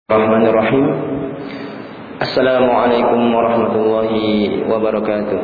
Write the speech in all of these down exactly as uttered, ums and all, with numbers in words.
Bismillahirrahmanirrahim. Assalamualaikum warahmatullahi wabarakatuh.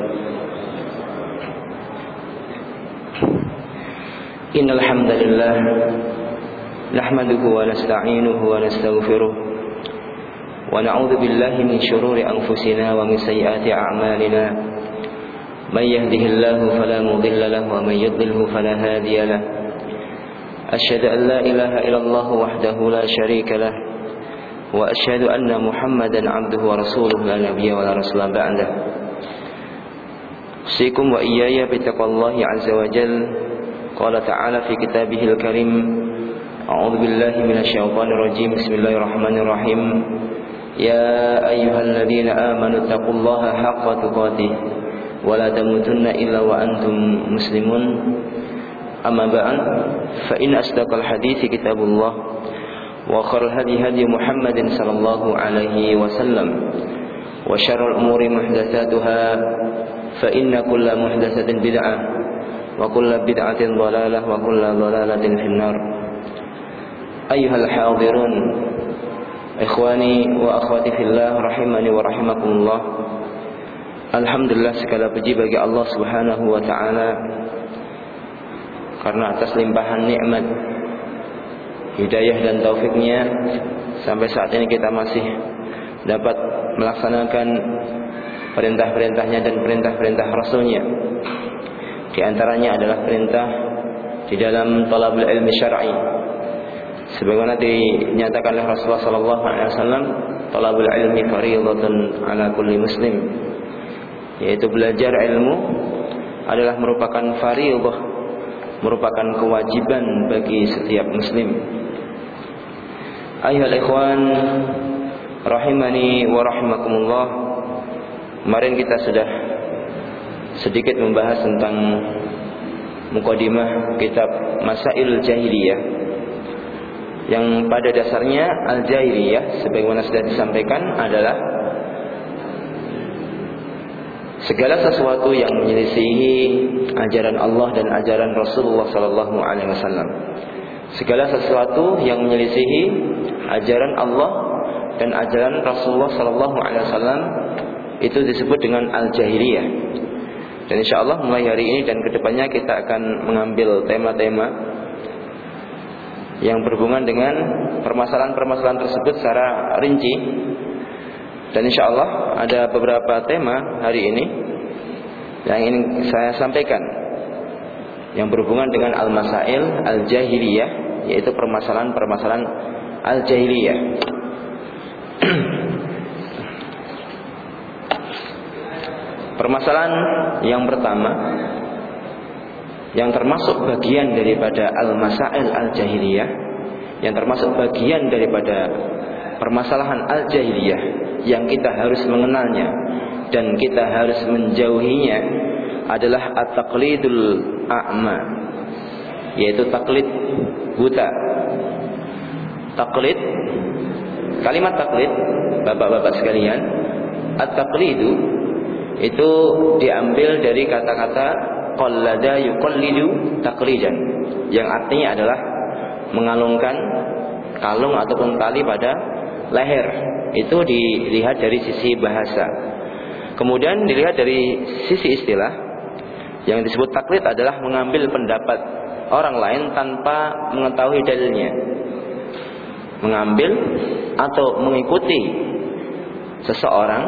Innal hamdalillah nahmaduhu wa nasta'inuhu wa nastaghfiruh wa na'udzu billahi min shururi anfusina wa min sayyiati a'malina. May yahdihillahu fala mudilla lahu wa may yudlilhu fala hadiya lahu. Asyhadu an la ilaha illallah wahdahu la syarika lahu wa asyhadu anna Muhammadan 'abduhu wa rasuluhu la nabiyya wa la rasula ba'da. Usikum wa iyaya bi taqwallahi 'azza wa jalla. Qala ta'ala fi kitabihil karim. A'udzu billahi minasy syaithanir rajim. Bismillahirrahmanirrahim. Ya ayyuhalladzina amanu taqullaha haqqa tuqatih wa la tamutunna illa wa antum muslimun. Amma ba'd, fa in asdaqal hadithi kitabullah wa khairul hadi hadi Muhammadin sallallahu alaihi wasallam wa syarrul umuri muhdatsatuha fa inna kulla muhdatsatin bid'ah wa kulla bid'atin dhalalah wa kulla dhalalatin finnar. Ayyuhal hadirun, ikhwani wa akhwati fillah rahimani wa rahimakumullah. Alhamdulillah, segala puji bagi Allah Subhanahu wa taala karena atas limpahan nikmat, hidayah dan taufiknya sampai saat ini kita masih dapat melaksanakan perintah-perintahnya dan perintah-perintah Rasulnya. Di antaranya adalah perintah di dalam talabul ilmi syar'i, sebagaimana dinyatakan oleh Rasulullah sallallahu alaihi wasallam, talabul ilmi fardhatun ala kulli muslim, yaitu belajar ilmu adalah merupakan fardhah, merupakan kewajiban bagi setiap muslim. Ayyuhal ikhwan rahimani wa rahimakumullah. Kemarin kita sudah sedikit membahas tentang mukadimah kitab Masail Jahiliyah, yang pada dasarnya al-jahiliyah sebagaimana sudah disampaikan adalah segala sesuatu yang menyelisihi ajaran Allah dan ajaran Rasulullah sallallahu alaihi wasallam. Segala sesuatu yang menyelisihi ajaran Allah dan ajaran Rasulullah sallallahu alaihi wasallam itu disebut dengan al-jahiliyah. Dan insyaallah mulai hari ini dan kedepannya kita akan mengambil tema-tema yang berhubungan dengan permasalahan-permasalahan tersebut secara rinci. Dan insyaallah ada beberapa tema hari ini yang ingin saya sampaikan yang berhubungan dengan al-masail al-jahiliyah, yaitu permasalahan-permasalahan al-jahiliyah. Permasalahan yang pertama yang termasuk bagian daripada al-masail al-jahiliyah, yang termasuk bagian daripada permasalahan al-jahiliyah yang kita harus mengenalnya dan kita harus menjauhinya adalah at-taqlidul a'ma, yaitu taklid buta. Taklid, kalimat taklid, bapak-bapak sekalian, at-taqlidu itu diambil dari kata-kata qallada yuqallidu taqlidan, yang artinya adalah mengalungkan kalung ataupun tali pada leher. Itu dilihat dari sisi bahasa. Kemudian dilihat dari sisi istilah, yang disebut taklid adalah mengambil pendapat orang lain tanpa mengetahui dalilnya, mengambil atau mengikuti seseorang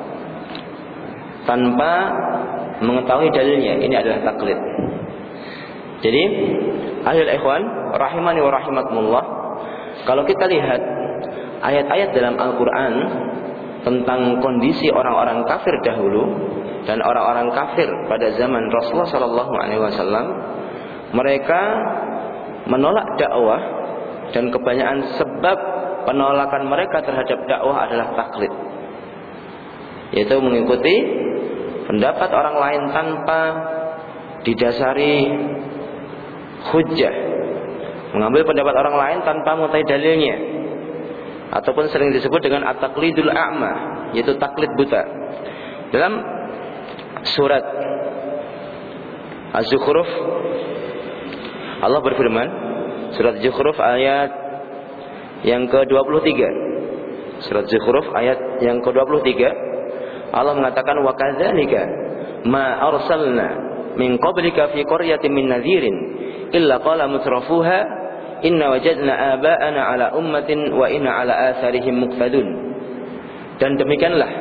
tanpa mengetahui dalilnya. Ini adalah taklid. Jadi ahlul ikhwan rahimani wa rahimakumullah, kalau kita lihat ayat-ayat dalam Al-Quran tentang kondisi orang-orang kafir dahulu dan orang-orang kafir pada zaman Rasulullah sallallahu alaihi wasallam, mereka menolak dakwah, dan kebanyakan sebab penolakan mereka terhadap dakwah adalah taklid, yaitu mengikuti pendapat orang lain tanpa didasari hujjah, mengambil pendapat orang lain tanpa mengetahui dalilnya, ataupun sering disebut dengan at-taqlidul a'ma, yaitu taklid buta. Dalam surat Az-Zukhruf Allah berfirman, surat Az-Zukhruf ayat yang ke dua puluh tiga, Surat Zukhruf ayat yang ke dua puluh tiga. Allah mengatakan wa kadzalika ma arsalna min qablika fi qaryatin min nadhirin illa qala mutrafuha inna wajadna aba'ana ala ummatin wa inna ala atharihim muqtadun. Dan demikianlah,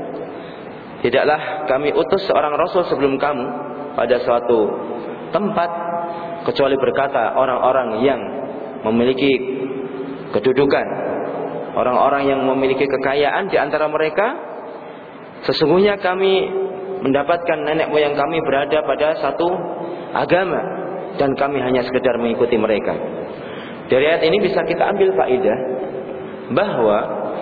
tidaklah kami utus seorang rasul sebelum kamu pada suatu tempat kecuali berkata orang-orang yang memiliki kedudukan, orang-orang yang memiliki kekayaan di antara mereka, sesungguhnya kami mendapatkan nenek moyang kami berada pada satu agama dan kami hanya sekedar mengikuti mereka. Dari ayat ini bisa kita ambil faedah bahwa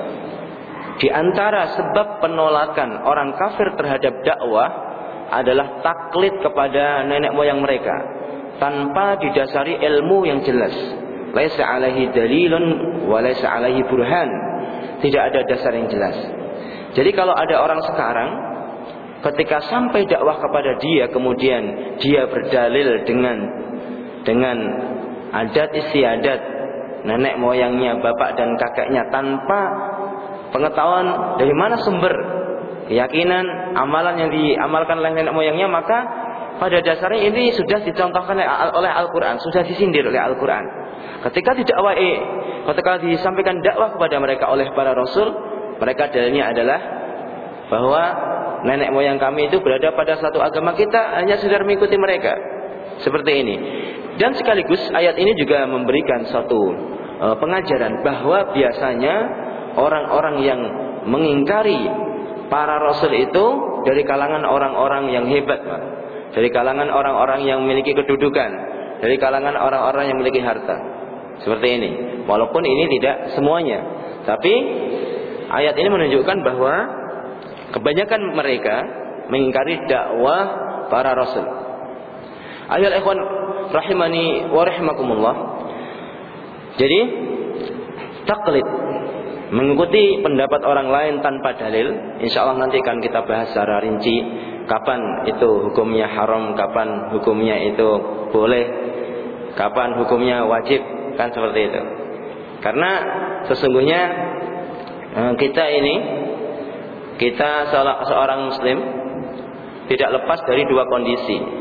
di antara sebab penolakan orang kafir terhadap dakwah adalah taklid kepada nenek moyang mereka tanpa didasari ilmu yang jelas. Laisa alaihi dalilun wa laisa alaihi burhan. Tidak ada dasar yang jelas. Jadi kalau ada orang sekarang ketika sampai dakwah kepada dia kemudian dia berdalil dengan dengan adat istiadat nenek moyangnya, bapak dan kakeknya tanpa pengetahuan dari mana sumber keyakinan, amalan yang diamalkan oleh nenek moyangnya, maka pada dasarnya ini sudah dicontohkan oleh Al-Quran, sudah disindir oleh Al-Quran. Ketika didakwai, ketika disampaikan dakwah kepada mereka oleh para rasul, mereka dalilnya adalah bahwa nenek moyang kami itu berada pada satu agama, kita hanya sekedar mengikuti mereka. Seperti ini. Dan sekaligus ayat ini juga memberikan satu uh, pengajaran bahwa biasanya orang-orang yang mengingkari para rasul itu dari kalangan orang-orang yang hebat, dari kalangan orang-orang yang memiliki kedudukan, dari kalangan orang-orang yang memiliki harta. Seperti ini. Walaupun ini tidak semuanya, tapi ayat ini menunjukkan bahwa kebanyakan mereka mengingkari dakwah para rasul. Ayat ikhwan rahimani wa rahimakumullah. Jadi taklid, mengikuti pendapat orang lain tanpa dalil, insyaallah nanti akan kita bahas secara rinci kapan itu hukumnya haram, kapan hukumnya itu boleh, kapan hukumnya wajib, kan seperti itu. Karena sesungguhnya kita ini, kita seorang muslim tidak lepas dari dua kondisi.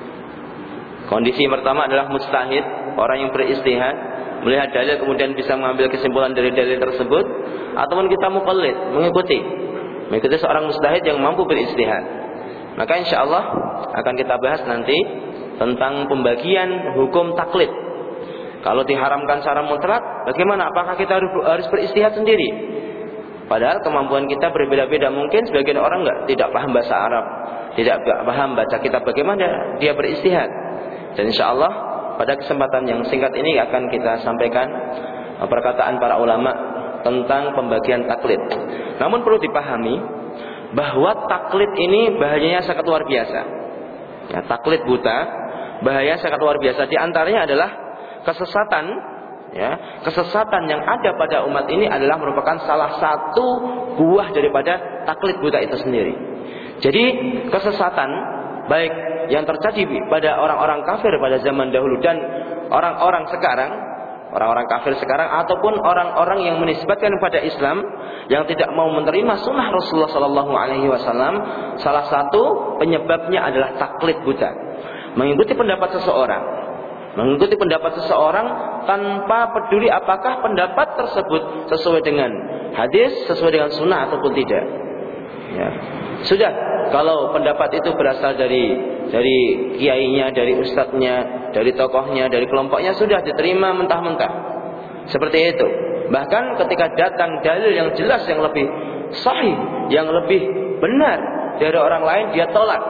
Kondisi pertama adalah mujtahid, orang yang beristihad, melihat dalil kemudian bisa mengambil kesimpulan dari dalil tersebut, ataupun kita muqallid, mengikuti mengikuti seorang mujtahid yang mampu beristihad. Maka insyaallah akan kita bahas nanti tentang pembagian hukum taklid. Kalau diharamkan secara mutlak, bagaimana? Apakah kita harus beristihad sendiri? Padahal kemampuan kita berbeda-beda. Mungkin sebagian orang enggak tidak paham bahasa Arab, tidak paham baca kitab, bagaimana dia beristihad. Dan insyaallah pada kesempatan yang singkat ini akan kita sampaikan perkataan para ulama tentang pembagian taklid. Namun perlu dipahami bahwa taklid ini bahayanya sangat luar biasa. Ya, taklid buta bahaya sangat luar biasa. Di antaranya adalah kesesatan. Ya, kesesatan yang ada pada umat ini adalah merupakan salah satu buah daripada taklid buta itu sendiri. Jadi kesesatan baik yang terjadi pada orang-orang kafir pada zaman dahulu dan orang-orang sekarang, orang-orang kafir sekarang ataupun orang-orang yang menisbatkan kepada Islam yang tidak mau menerima sunnah Rasulullah Sallallahu Alaihi Wasallam, salah satu penyebabnya adalah taklid buta, mengikuti pendapat seseorang, mengikuti pendapat seseorang tanpa peduli apakah pendapat tersebut sesuai dengan hadis, sesuai dengan sunnah ataupun tidak. Ya. Sudah, kalau pendapat itu berasal dari dari kiainya, dari ustadznya, dari tokohnya, dari kelompoknya, sudah diterima mentah-mentah. Seperti itu. Bahkan ketika datang dalil yang jelas, yang lebih sahih, yang lebih benar dari orang lain, dia tolak.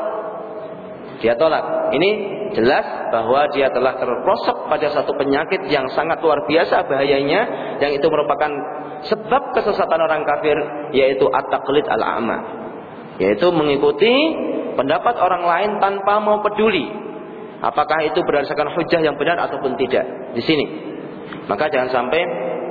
Dia tolak. Ini jelas bahwa dia telah terprosok pada satu penyakit yang sangat luar biasa bahayanya, yang itu merupakan sebab kesesatan orang kafir, yaitu at-taqlid al-a'ma, yaitu mengikuti pendapat orang lain tanpa mau peduli apakah itu berdasarkan hujah yang benar ataupun tidak. Di sini, maka jangan sampai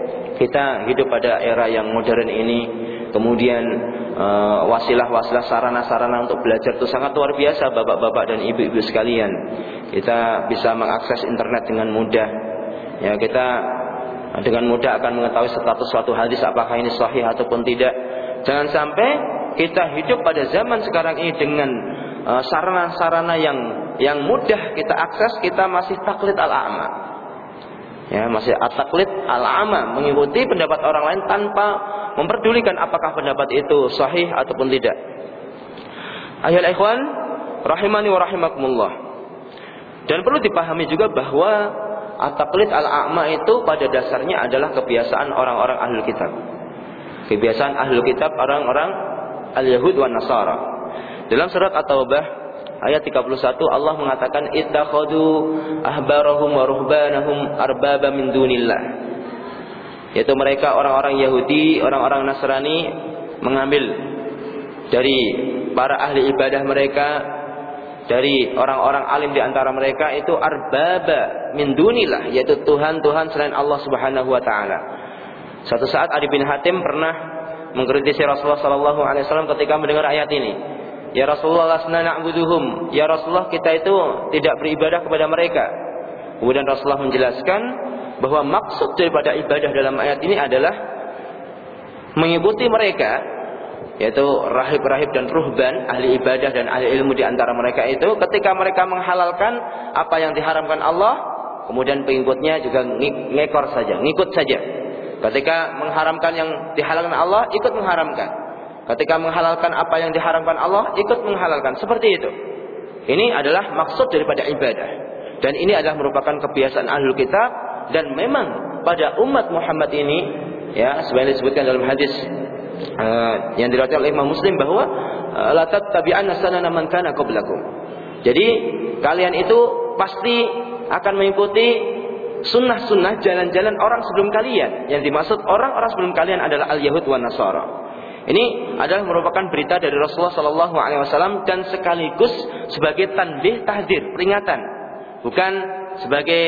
kita hidup pada era yang modern ini, kemudian uh, wasilah-wasilah sarana-sarana untuk belajar itu sangat luar biasa, bapak-bapak dan ibu-ibu sekalian. Kita bisa mengakses internet dengan mudah. Ya, kita dengan mudah akan mengetahui status suatu hadis apakah ini sahih ataupun tidak. Jangan sampai kita hidup pada zaman sekarang ini dengan uh, sarana-sarana yang yang mudah kita akses, kita masih taklid al-a'ma. Ya, masih at-taklid al-a'ma, mengikuti pendapat orang lain tanpa memperdulikan apakah pendapat itu sahih ataupun tidak. Ayyuhal ikhwan rahimani wa rahimakumullah. Dan perlu dipahami juga bahwa at-taqlid al-a'ma itu pada dasarnya adalah kebiasaan orang-orang ahlul kitab. Kebiasaan ahlul kitab, orang-orang al-Yahud wan Nasara. Dalam surat At-Taubah ayat tiga puluh satu Allah mengatakan ittakhadu ahbarahum wa ruhbanahum arbaba min dunillah. Yaitu mereka orang-orang Yahudi, orang-orang Nasrani mengambil dari para ahli ibadah mereka, dari orang-orang alim di antara mereka itu arbaba min dunillah, yaitu Tuhan-Tuhan selain Allah Subhanahu wa taala. Suatu saat Adi bin Hatim pernah mengkritisi Rasulullah sallallahu alaihi wasallam ketika mendengar ayat ini. Ya Rasulullah, lasna na'buduhum. Ya Rasulullah, kita itu tidak beribadah kepada mereka. Kemudian Rasulullah menjelaskan bahwa maksud daripada ibadah dalam ayat ini adalah mengikuti mereka, yaitu rahib-rahib dan ruhban, ahli ibadah dan ahli ilmu di antara mereka itu, ketika mereka menghalalkan apa yang diharamkan Allah, kemudian pengikutnya juga ngekor saja, ngikut saja. Ketika mengharamkan yang dihalalkan Allah, ikut mengharamkan. Ketika menghalalkan apa yang diharamkan Allah, ikut menghalalkan. Seperti itu. Ini adalah maksud daripada ibadah. Dan ini adalah merupakan kebiasaan ahlul kitab, dan memang pada umat Muhammad ini, ya, sebagaimana disebutkan dalam hadis Uh, yang diriwayatkan oleh Imam Muslim bahwa la tattabi'anna sanana man kana qablakum. Jadi kalian itu pasti akan mengikuti sunnah-sunnah jalan-jalan orang sebelum kalian. Yang dimaksud orang-orang sebelum kalian adalah al-Yahud wan Nasara. Ini adalah merupakan berita dari Rasulullah sallallahu alaihi wasallam dan sekaligus sebagai tanbih, tahdzir, peringatan. Bukan sebagai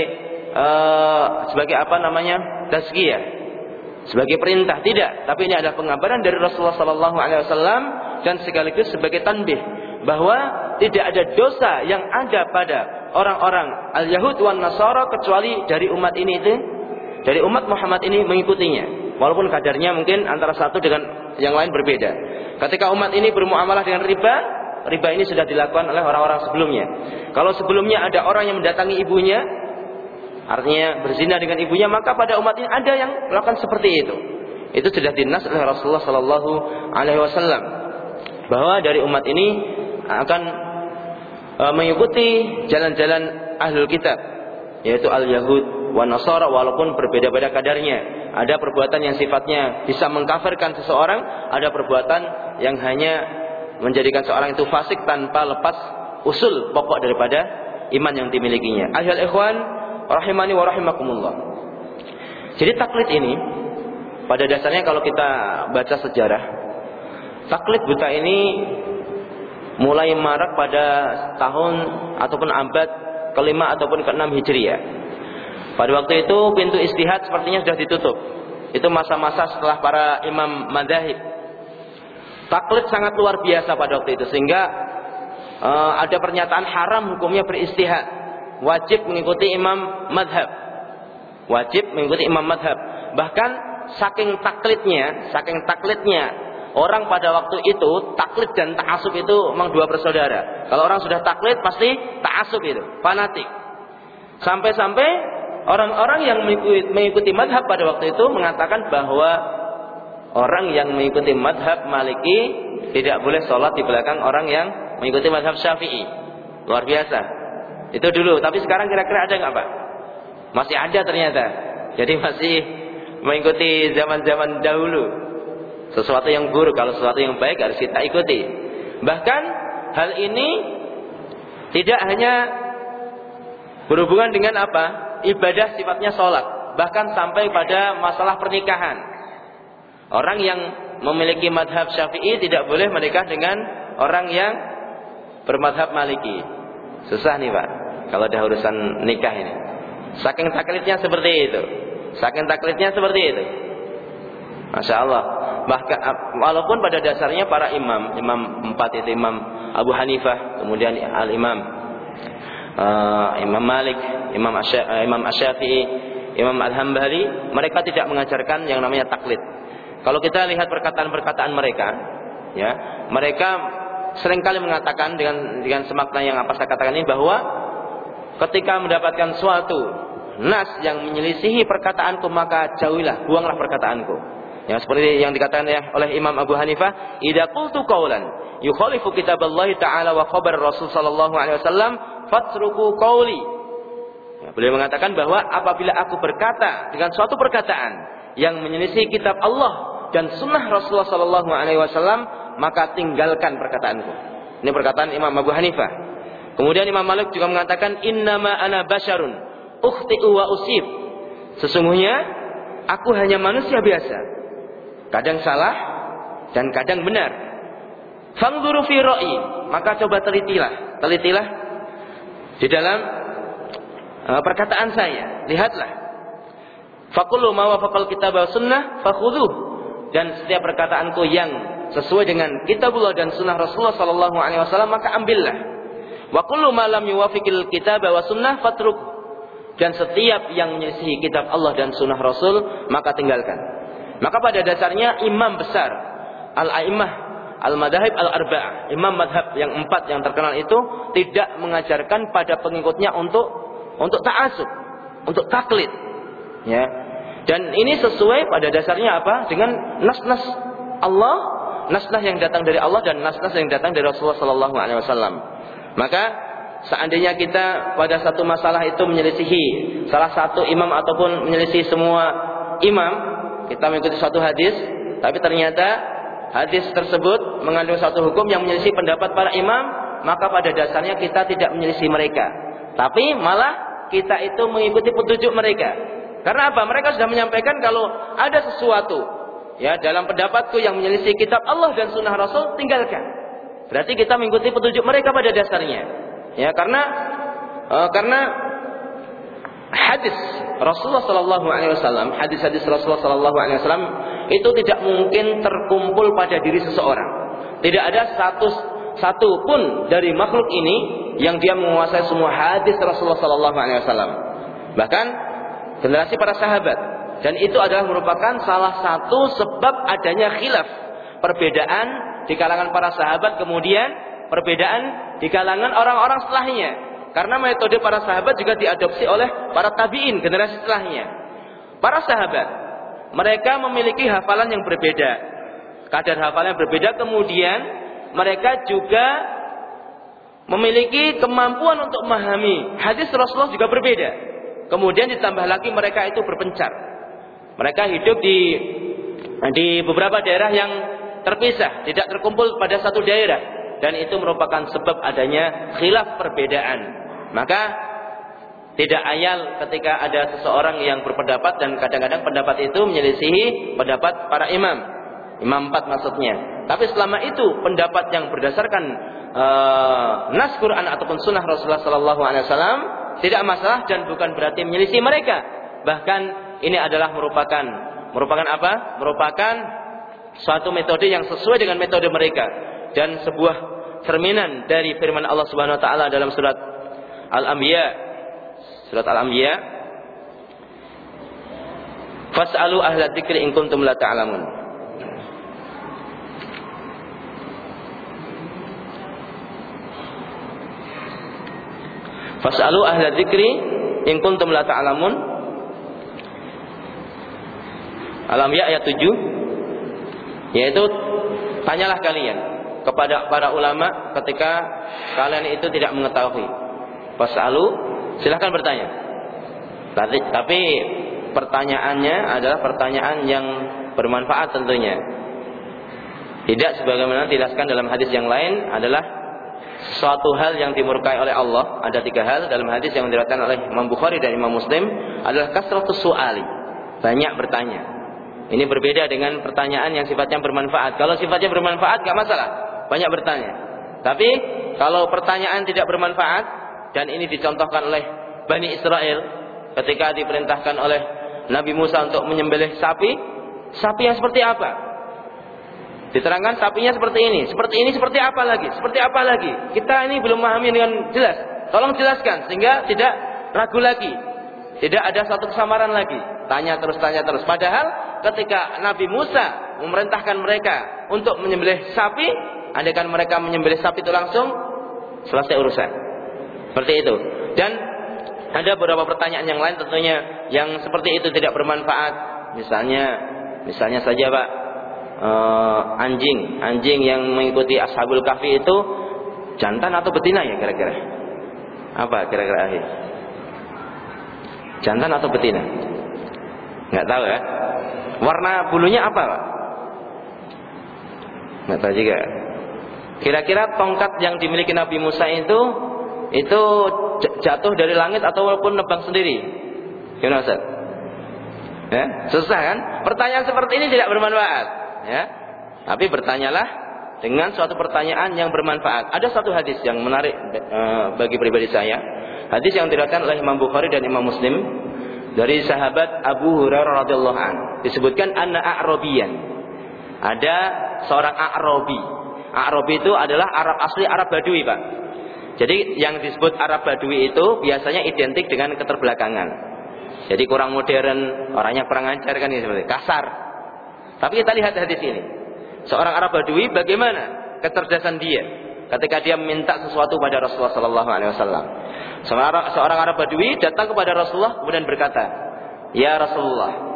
uh, sebagai apa namanya? tazkiyah. Sebagai perintah, tidak, tapi ini adalah pengabaran dari Rasulullah sallallahu alaihi wasallam dan sekaligus sebagai tanbih bahwa tidak ada dosa yang ada pada orang-orang al-Yahud wan Nasara kecuali dari umat ini itu, dari umat Muhammad ini mengikutinya. Walaupun kadarnya mungkin antara satu dengan yang lain berbeda. Ketika umat ini bermuamalah dengan riba, riba ini sudah dilakukan oleh orang-orang sebelumnya. Kalau sebelumnya ada orang yang mendatangi ibunya, artinya berzina dengan ibunya, maka pada umat ini ada yang melakukan seperti itu. Itu sudah dinas oleh Rasulullah sallallahu alaihi wasallam bahwa dari umat ini akan e, mengikuti jalan-jalan ahlul kitab, yaitu al-Yahud wan Nasara, walaupun berbeda-beda kadarnya. Ada perbuatan yang sifatnya bisa mengkafirkan seseorang, ada perbuatan yang hanya menjadikan seorang itu fasik tanpa lepas usul pokok daripada iman yang dimilikinya. Ayyuhal ikhwan rahimani wa rahimakumullah. Jadi taklid ini pada dasarnya kalau kita baca sejarah, taklid buta ini mulai marak pada tahun ataupun abad kelima ataupun keenam Hijriah. Pada waktu itu pintu ijtihad sepertinya sudah ditutup. Itu masa-masa setelah para imam madzhab. Taklid sangat luar biasa pada waktu itu, sehingga uh, ada pernyataan haram hukumnya berijtihad. Wajib mengikuti imam madhab. Wajib mengikuti imam madhab. Bahkan saking taklidnya, saking taklidnya orang pada waktu itu, taklid dan ta'asub itu memang dua bersaudara. Kalau orang sudah taklid pasti ta'asub itu, fanatik. Sampai-sampai orang-orang yang mengikuti, mengikuti madhab pada waktu itu mengatakan bahwa orang yang mengikuti madhab Maliki tidak boleh sholat di belakang orang yang mengikuti madhab Syafi'i. Luar biasa. Itu dulu, tapi sekarang kira-kira ada nggak Pak? Masih ada ternyata. Jadi masih mengikuti zaman-zaman dahulu. Sesuatu yang buruk, kalau sesuatu yang baik harus kita ikuti. Bahkan hal ini tidak hanya berhubungan dengan apa? Ibadah sifatnya sholat. Bahkan sampai pada masalah pernikahan. Orang yang memiliki madhab Syafi'i tidak boleh menikah dengan orang yang bermadhab Maliki. Susah nih Pak, kalau ada urusan nikah ini. Saking taklidnya seperti itu. Saking taklidnya seperti itu. Masya Allah. Bahkan walaupun pada dasarnya para imam, imam empat itu Imam Abu Hanifah, kemudian al-Imam uh, Imam Malik, Imam Asy- uh, Imam Asy-Syafi'i, Imam Al-Hambali, mereka tidak mengajarkan yang namanya taklid. Kalau kita lihat perkataan-perkataan mereka, ya, mereka seringkali mengatakan dengan dengan semakna yang apa saya katakan ini, bahwa ketika mendapatkan suatu nas yang menyelisihi perkataanku, maka jauhilah, buanglah perkataanku. Ya, seperti yang dikatakan oleh Imam Abu Hanifah, idza qultu qawlan yukhalifu kitaballahi ta'ala wa khabar Rasul sallallahu alaihi wasallam fatruku qawli. Ya, beliau mengatakan bahwa apabila aku berkata dengan suatu perkataan yang menyelisih kitab Allah dan sunnah Rasulullah sallallahu alaihi wasallam, maka tinggalkan perkataanku. Ini perkataan Imam Abu Hanifah. Kemudian Imam Malik juga mengatakan, innama ana basyarun ukhti'u wa usib. Sesungguhnya aku hanya manusia biasa, kadang salah dan kadang benar. Fangduru fi ra'i, maka coba telitilah, telitilah di dalam uh, perkataan saya, lihatlah. Faqulu ma wafaqal kitab wa sunnah fakhudhuh. Dan setiap perkataanku yang sesuai dengan kitabullah dan sunnah Rasulullah sallallahu alaihi wasallam, maka ambillah. Wa kullu ma lam yuwafiqil kitab wa sunnah fatruk. Dan setiap yang menyelisihi kitab Allah dan sunnah Rasul, maka tinggalkan. Maka pada dasarnya imam besar al-a'immah al-madhahib al-arba'ah, imam madhab yang empat yang terkenal itu tidak mengajarkan pada pengikutnya untuk untuk ta'assub, untuk taklid, ya. Dan ini sesuai pada dasarnya apa? Dengan nas-nas Allah, nas-nas yang datang dari Allah dan nas-nas yang datang dari Rasulullah sallallahu alaihi wasallam. Maka seandainya kita pada satu masalah itu menyelisihi salah satu imam ataupun menyelisihi semua imam, kita mengikuti suatu hadis, tapi ternyata hadis tersebut mengandung satu hukum yang menyelisih pendapat para imam, maka pada dasarnya kita tidak menyelisih mereka, tapi malah kita itu mengikuti petunjuk mereka. Karena apa? Mereka sudah menyampaikan kalau ada sesuatu, ya, dalam pendapatku yang menyelisih kitab Allah dan sunnah Rasul, tinggalkan. Berarti kita mengikuti petunjuk mereka pada dasarnya. Ya, karena uh, karena hadis Rasulullah sallallahu alaihi wasallam, hadis-hadis Rasulullah sallallahu alaihi wasallam itu tidak mungkin terkumpul pada diri seseorang. Tidak ada satu satu pun dari makhluk ini yang dia menguasai semua hadis Rasulullah sallallahu alaihi wasallam. Bahkan generasi para sahabat, dan itu adalah merupakan salah satu sebab adanya khilaf, perbedaan di kalangan para sahabat, kemudian perbedaan di kalangan orang-orang setelahnya, karena metode para sahabat juga diadopsi oleh para tabi'in generasi setelahnya. Para sahabat mereka memiliki hafalan yang berbeda, kadar hafalan yang berbeda, kemudian mereka juga memiliki kemampuan untuk memahami hadis Rasulullah juga berbeda. Kemudian ditambah lagi mereka itu berpencar. Mereka hidup di di beberapa daerah yang terpisah, tidak terkumpul pada satu daerah, dan itu merupakan sebab adanya khilaf perbedaan. Maka tidak ayal ketika ada seseorang yang berpendapat dan kadang-kadang pendapat itu menyelisihi pendapat para imam, imam empat maksudnya. Tapi selama itu pendapat yang berdasarkan uh, nas Quran ataupun sunnah Rasulullah sallallahu alaihi wasallam, tidak masalah dan bukan berarti menyelisih mereka. Bahkan ini adalah merupakan merupakan apa? Merupakan suatu metode yang sesuai dengan metode mereka, dan sebuah cerminan dari firman Allah Subhanahu wa taala dalam surat Al-Anbiya. Surat Al-Anbiya. Fas'alu ahla dzikri in kuntum la ta'lamun. Fas'alu ahla dzikri in kuntum la ta'lamun. Al-Anbiya ayat tujuh, yaitu tanyalah kalian kepada para ulama ketika kalian itu tidak mengetahui. Fas'alu, silahkan bertanya. Tapi, tapi pertanyaannya adalah pertanyaan yang bermanfaat tentunya. Tidak sebagaimana dijelaskan dalam hadis yang lain adalah suatu hal yang dimurkai oleh Allah. Ada tiga hal dalam hadis yang diriwayatkan oleh Imam Bukhari dan Imam Muslim, adalah kasratus su'ali, banyak bertanya. Ini berbeda dengan pertanyaan yang sifatnya bermanfaat. Kalau sifatnya bermanfaat gak masalah, banyak bertanya. Tapi kalau pertanyaan tidak bermanfaat, dan ini dicontohkan oleh Bani Israel ketika diperintahkan oleh Nabi Musa untuk menyembelih sapi. Sapi yang seperti apa? Diterangkan sapinya seperti ini, seperti ini, seperti apa lagi, seperti apa lagi. Kita ini belum memahami dengan jelas. Tolong jelaskan sehingga tidak ragu lagi. Tidak ada satu kesamaran lagi. Tanya terus, tanya terus. Padahal ketika Nabi Musa memerintahkan mereka untuk menyembelih sapi, andaikan mereka menyembelih sapi itu langsung selesai urusan. Seperti itu. Dan ada beberapa pertanyaan yang lain tentunya yang seperti itu tidak bermanfaat. Misalnya, misalnya saja Pak, uh, anjing, anjing yang mengikuti Ashabul Kahfi itu jantan atau betina ya kira-kira? Apa kira-kira akhir? Jantan atau betina? Nggak tahu ya. Warna bulunya apa Pak? Nggak tahu juga. Kira-kira tongkat yang dimiliki Nabi Musa itu itu jatuh dari langit atau walaupun nebang sendiri? Gimana Ustaz? Ya, susah kan? Pertanyaan seperti ini tidak bermanfaat. Ya, tapi bertanyalah dengan suatu pertanyaan yang bermanfaat. Ada satu hadis yang menarik uh, bagi pribadi saya. Hadis yang diriwayatkan oleh Imam Bukhari dan Imam Muslim dari sahabat Abu Hurairah radhiyallahu an. Disebutkan anna a'rabiyan. Ada seorang A'rabi. A'rabi itu adalah Arab asli, Arab Badui, Pak. Jadi yang disebut Arab Badui itu biasanya identik dengan keterbelakangan. Jadi kurang modern, orangnya kurang ajar kan ya, seperti kasar. Tapi kita lihat hadis ini. Seorang Arab Badui bagaimana kecerdasan dia ketika dia meminta sesuatu pada Rasulullah sallallahu alaihi wasallam. Seorang, seorang Arab Badui datang kepada Rasulullah kemudian berkata, "Ya Rasulullah,